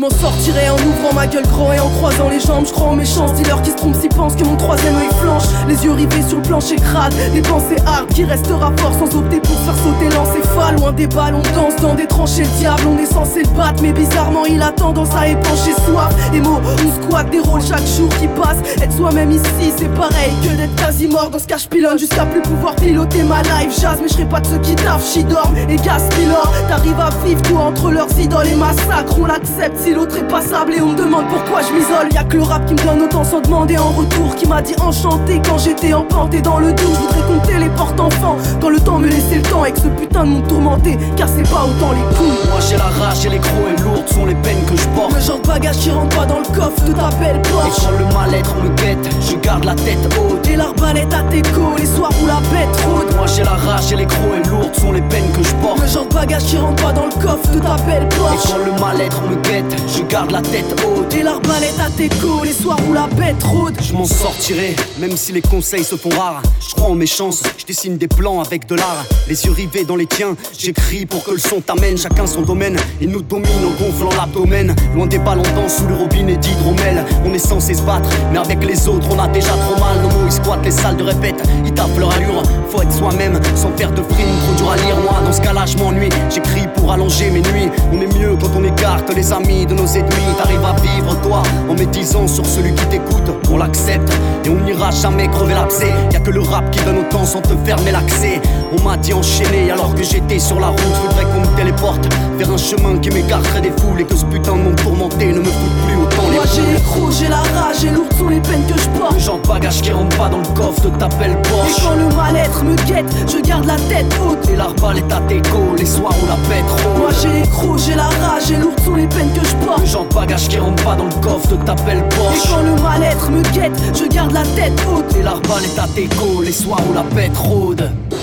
m'en sortirai en ouvrant ma gueule grand et en croisant les jambes. Je crois en mes chances, dealer qui se trompe s'y pense que mon troisième œil flanche. Les yeux rivés sur le plancher crade, des pensées hard qui restera fort sans opter pour faire sauter l'encéphale. Loin des balles, on danse dans des tranchées, le diable on est censé le battre. Mais bizarrement il a tendance à épancher soif. Et mots, on squatte des rôles chaque jour qui passe. Être soi-même ici c'est pareil que d'être quasi mort dans ce cache pilonne. Jusqu'à plus pouvoir piloter ma life, jazz mais je serai pas de ceux qui taffent, j'y dorme et gaspillent l'or. T'arrives à vivre toi entre leurs idoles et massacres. On l'accepte si l'autre est passable et on me demande pourquoi je m'isole. Y'a que le rap qui me donne autant sans demander en retour, qui m'a dit enchanté quand j'étais empanté dans le doute. Je voudrais qu'on téléporte enfant quand le temps me laissait le temps avec ce putain de monde tourmenté, car c'est pas autant les couilles. Moi j'ai la rage et les gros et lourdes sont les peines que je porte. Le genre de bagage qui rentre pas dans le coffre de ta belle Porsche. Et quand le mal-être me guette, je garde la tête haute. Et l'arbalète à tes côtes, les soirs où la bête rôde. Moi j'ai la rage et les gros et lourdes sont les peines que je porte. Le genre de bagage qui rentre pas dans le coffre de ta belle Porsche. Et quand le mal-être me guette, je garde la tête haute. Et l'arbalète à tes côtes, les soirs où la bête rôde. Je m'en sortirai, même si les conseils se font rares. Je crois en mes chances, je dessine des plans avec de l'art. Les yeux rivés dans les tiens, j'écris pour que le son t'amène. Chacun son domaine, il nous domine en gonflant l'abdomen. Loin des balles on danse sous le robinet d'hydromel. On est censé se battre, mais avec les autres on a déjà trop mal. Nos mots ils squattent les salles de répète, ils tapent leur allure. Faut être soi-même, sans faire de frime, trop dur à lire. Moi dans ce cas-là je m'ennuie, j'écris pour allonger mes nuits. On est mieux quand on écarte les amis de nos ennemis. T'arrives à vivre toi, en médisant sur celui qui t'écoute. On l'accepte, et on n'ira jamais crever l'abcès. Y'a que le rap qui donne autant sans te fermer l'accès. On m'a dit enchaîner alors que j'étais sur la route. Je voudrais qu'on me téléporte vers un chemin qui m'écarterait des foules. Et que ce putain de monde tourmenté ne me foute plus autant les Moi j'ai les crocs, j'ai la rage et lourdes sont les peines que je porte. Le genre de bagage qui rentre pas dans le coffre de ta belle Porsche. Et quand le mal-être me guette, je garde la tête haute. Et l'arbalète à tes côtes, les soirs où la bête rôde. Moi j'ai les crocs, j'ai la rage et lourdes sont les peines que je porte. Le genre de bagage qui rentre pas dans le coffre de ta belle Porsche. Et quand le mal-être me guette, je garde la tête haute. Et l'arbalète à tes côtes, les soirs où la bête rôde.